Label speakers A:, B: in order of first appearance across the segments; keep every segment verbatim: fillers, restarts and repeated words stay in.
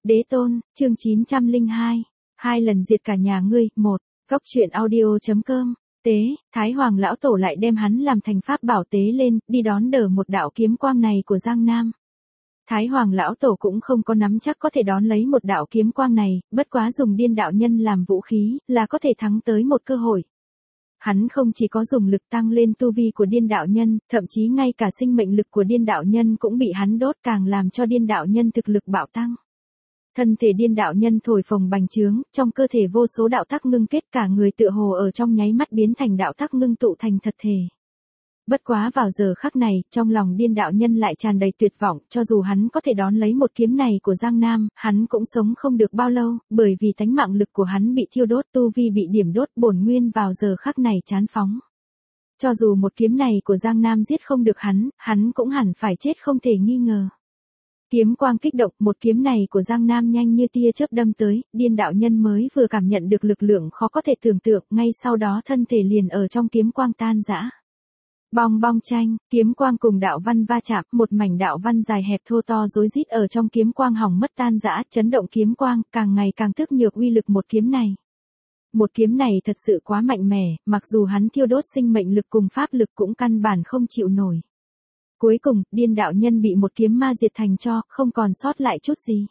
A: Đế tôn, chương chín trăm lẻ hai. Hai lần diệt cả nhà ngươi, một. Góc truyện audio.com. Tế, Thái Hoàng lão tổ lại đem hắn làm thành pháp bảo tế lên, đi đón đỡ một đạo kiếm quang này của Giang Nam. Thái Hoàng lão tổ cũng không có nắm chắc có thể đón lấy một đạo kiếm quang này, bất quá dùng điên đạo nhân làm vũ khí, là có thể thắng tới một cơ hội. Hắn không chỉ có dùng lực tăng lên tu vi của điên đạo nhân, thậm chí ngay cả sinh mệnh lực của điên đạo nhân cũng bị hắn đốt, càng làm cho điên đạo nhân thực lực bạo tăng. Thân thể điên đạo nhân thổi phồng bành trướng, trong cơ thể vô số đạo tắc ngưng kết, cả người tựa hồ ở trong nháy mắt biến thành đạo tắc ngưng tụ thành thật thể. Bất quá vào giờ khắc này, trong lòng điên đạo nhân lại tràn đầy tuyệt vọng, cho dù hắn có thể đón lấy một kiếm này của Giang Nam, hắn cũng sống không được bao lâu, bởi vì tánh mạng lực của hắn bị thiêu đốt, tu vi bị điểm đốt, bổn nguyên vào giờ khắc này chán phóng. Cho dù một kiếm này của Giang Nam giết không được hắn, hắn cũng hẳn phải chết không thể nghi ngờ. Kiếm quang kích động, một kiếm này của Giang Nam nhanh như tia chớp đâm tới, điên đạo nhân mới vừa cảm nhận được lực lượng khó có thể tưởng tượng, ngay sau đó thân thể liền ở trong kiếm quang tan rã. Bong bong tranh, kiếm quang cùng đạo văn va chạm, một mảnh đạo văn dài hẹp thô to rối rít ở trong kiếm quang hỏng mất tan rã, chấn động kiếm quang, càng ngày càng thức nhược uy lực một kiếm này. Một kiếm này thật sự quá mạnh mẽ, mặc dù hắn thiêu đốt sinh mệnh lực cùng pháp lực cũng căn bản không chịu nổi. Cuối cùng, điên đạo nhân bị một kiếm ma diệt thành tro, không còn sót lại chút gì.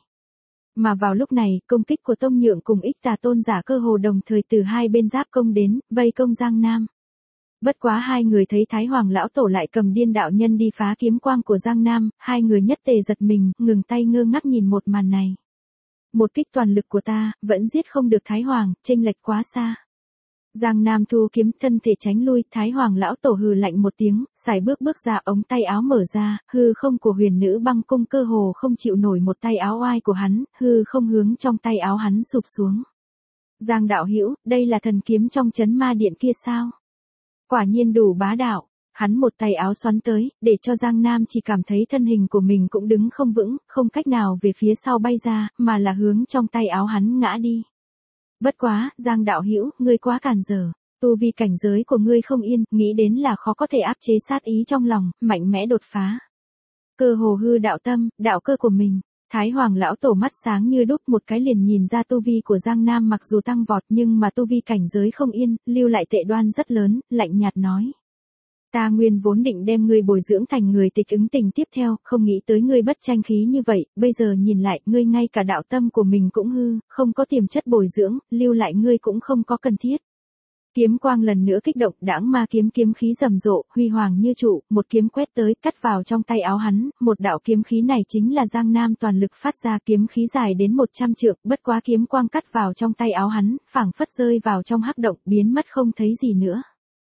A: Mà vào lúc này, công kích của Tông Nhượng cùng Ích Tà Tôn giả cơ hồ đồng thời từ hai bên giáp công đến, vây công Giang Nam. Bất quá hai người thấy Thái Hoàng lão tổ lại cầm điên đạo nhân đi phá kiếm quang của Giang Nam, hai người nhất tề giật mình, ngừng tay ngơ ngác nhìn một màn này. Một kích toàn lực của ta, vẫn giết không được Thái Hoàng, chênh lệch quá xa. Giang Nam thu kiếm, thân thể tránh lui, Thái Hoàng lão tổ hừ lạnh một tiếng, sải bước bước ra, ống tay áo mở ra, hư không của huyền nữ băng cung cơ hồ không chịu nổi một tay áo oai của hắn, hư không hướng trong tay áo hắn sụp xuống. Giang đạo hữu, đây là thần kiếm trong chấn ma điện kia sao? Quả nhiên đủ bá đạo. Hắn một tay áo xoắn tới, để cho Giang Nam chỉ cảm thấy thân hình của mình cũng đứng không vững, không cách nào về phía sau bay ra, mà là hướng trong tay áo hắn ngã đi. Bất quá, Giang đạo hữu, ngươi quá càn dở, tu vi cảnh giới của ngươi không yên, nghĩ đến là khó có thể áp chế sát ý trong lòng, mạnh mẽ đột phá. Cơ hồ hư đạo tâm, đạo cơ của mình. Thái Hoàng lão tổ mắt sáng như đúc, một cái liền nhìn ra tu vi của Giang Nam mặc dù tăng vọt nhưng mà tu vi cảnh giới không yên, lưu lại tệ đoan rất lớn, lạnh nhạt nói. Ta nguyên vốn định đem ngươi bồi dưỡng thành người tịch ứng tình tiếp theo, không nghĩ tới ngươi bất tranh khí như vậy, bây giờ nhìn lại, ngươi ngay cả đạo tâm của mình cũng hư, không có tiềm chất bồi dưỡng, lưu lại ngươi cũng không có cần thiết. Kiếm quang lần nữa kích động, đãng ma kiếm kiếm khí rầm rộ, huy hoàng như trụ, một kiếm quét tới, cắt vào trong tay áo hắn, một đạo kiếm khí này chính là Giang Nam toàn lực phát ra, kiếm khí dài đến một trăm trượng, bất quá kiếm quang cắt vào trong tay áo hắn, phảng phất rơi vào trong hắc động, biến mất không thấy gì nữa.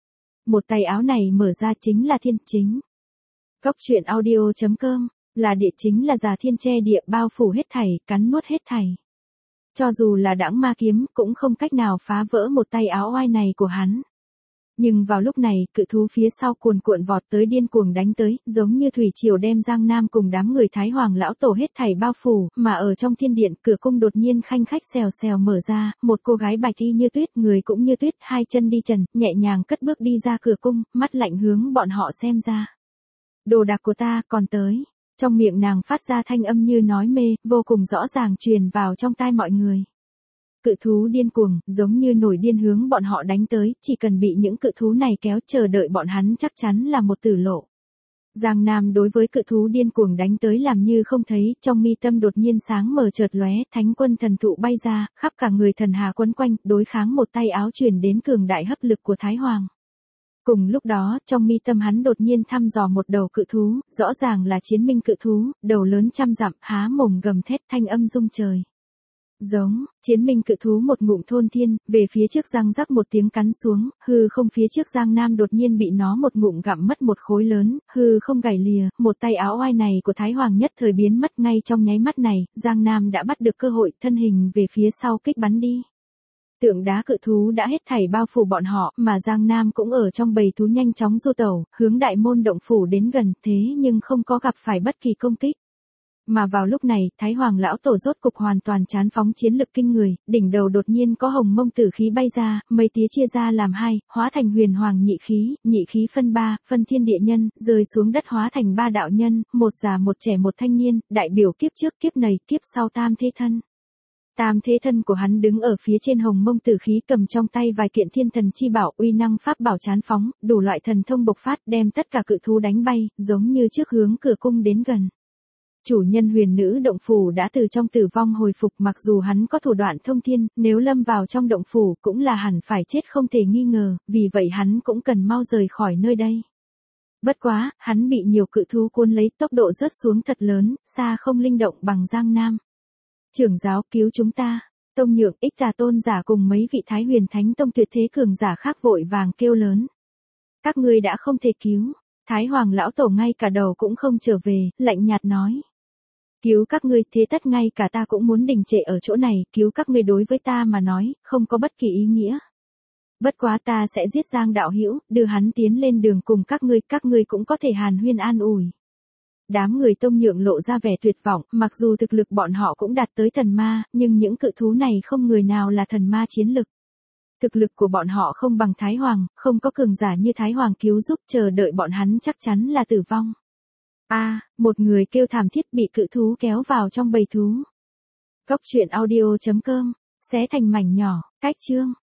A: Một tay áo này mở ra chính là thiên chính. Góc truyện audio.com, là địa chính là già thiên che địa, bao phủ hết thảy, cắn nuốt hết thảy. Cho dù là đãng ma kiếm, cũng không cách nào phá vỡ một tay áo oai này của hắn. Nhưng vào lúc này, cự thú phía sau cuồn cuộn vọt tới, điên cuồng đánh tới, giống như thủy triều đem Giang Nam cùng đám người Thái Hoàng lão tổ hết thảy bao phủ, mà ở trong thiên điện, cửa cung đột nhiên khanh khách xèo xèo mở ra, một cô gái bạch y như tuyết, người cũng như tuyết, hai chân đi trần, nhẹ nhàng cất bước đi ra cửa cung, mắt lạnh hướng bọn họ xem ra. Đồ đạc của ta, còn tới. Trong miệng nàng phát ra thanh âm như nói mê, vô cùng rõ ràng truyền vào trong tai mọi người. Cự thú điên cuồng, giống như nổi điên hướng bọn họ đánh tới, chỉ cần bị những cự thú này kéo, chờ đợi bọn hắn chắc chắn là một tử lộ. Giang Nam đối với cự thú điên cuồng đánh tới làm như không thấy, trong mi tâm đột nhiên sáng mở chợt lóe, thánh quân thần thụ bay ra, khắp cả người thần hà quấn quanh, đối kháng một tay áo truyền đến cường đại hấp lực của Thái Hoàng. Cùng lúc đó, trong mi tâm hắn đột nhiên thăm dò một đầu cự thú, rõ ràng là chiến minh cự thú, đầu lớn trăm dặm, há mồm gầm thét, thanh âm rung trời. Giống, chiến minh cự thú một ngụm thôn thiên, về phía trước răng rắc một tiếng cắn xuống, hư không phía trước Giang Nam đột nhiên bị nó một ngụm gặm mất một khối lớn, hư không gảy lìa, một tay áo oai này của Thái Hoàng nhất thời biến mất, ngay trong nháy mắt này, Giang Nam đã bắt được cơ hội, thân hình về phía sau kích bắn đi. Tượng đá cự thú đã hết thảy bao phủ bọn họ, mà Giang Nam cũng ở trong bầy thú nhanh chóng du tẩu, hướng đại môn động phủ đến gần, thế nhưng không có gặp phải bất kỳ công kích. Mà vào lúc này, Thái Hoàng lão tổ rốt cục hoàn toàn chán phóng chiến lực kinh người, đỉnh đầu đột nhiên có hồng mông tử khí bay ra, mấy tía chia ra làm hai, hóa thành huyền hoàng nhị khí, nhị khí phân ba, phân thiên địa nhân, rơi xuống đất hóa thành ba đạo nhân, một già một trẻ một thanh niên, đại biểu kiếp trước kiếp này kiếp sau tam thế thân. Tam thế thân của hắn đứng ở phía trên hồng mông tử khí, cầm trong tay vài kiện thiên thần chi bảo, uy năng pháp bảo chán phóng, đủ loại thần thông bộc phát, đem tất cả cự thú đánh bay, giống như trước hướng cửa cung đến gần. Chủ nhân huyền nữ động phủ đã từ trong tử vong hồi phục, mặc dù hắn có thủ đoạn thông thiên, nếu lâm vào trong động phủ cũng là hẳn phải chết không thể nghi ngờ, vì vậy hắn cũng cần mau rời khỏi nơi đây. Bất quá, hắn bị nhiều cự thú cuốn lấy, tốc độ rớt xuống thật lớn, xa không linh động bằng Giang Nam. Trưởng giáo cứu chúng ta, Tông Nhượng, Ích Tà tôn giả cùng mấy vị Thái Huyền Thánh Tông tuyệt thế cường giả khác vội vàng kêu lớn. Các ngươi đã không thể cứu, Thái Hoàng lão tổ ngay cả đầu cũng không trở về, lạnh nhạt nói. Cứu các ngươi, thế tất ngay cả ta cũng muốn đình trệ ở chỗ này, cứu các ngươi đối với ta mà nói, không có bất kỳ ý nghĩa. Bất quá ta sẽ giết Giang đạo hữu, đưa hắn tiến lên đường cùng các ngươi, các ngươi cũng có thể hàn huyên an ủi. Đám người Tông Nhượng lộ ra vẻ tuyệt vọng, mặc dù thực lực bọn họ cũng đạt tới thần ma, nhưng những cự thú này không người nào là thần ma chiến lực. Thực lực của bọn họ không bằng Thái Hoàng, không có cường giả như Thái Hoàng cứu giúp, chờ đợi bọn hắn chắc chắn là tử vong. A, à, một người kêu thảm thiết bị cự thú kéo vào trong bầy thú. Góc truyện audio chấm com, xé thành mảnh nhỏ, cách chương.